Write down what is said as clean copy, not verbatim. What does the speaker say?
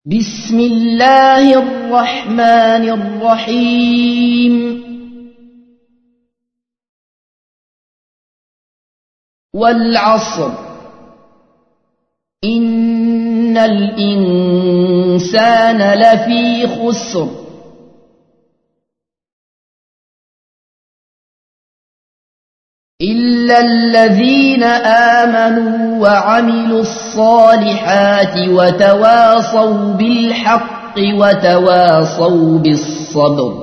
بسم الله الرحمن الرحيم والعصر إن الإنسان لفي خسر إلا الذين آمنوا وعملوا الصالحات وتواصوا بالحق وتواصوا بالصبر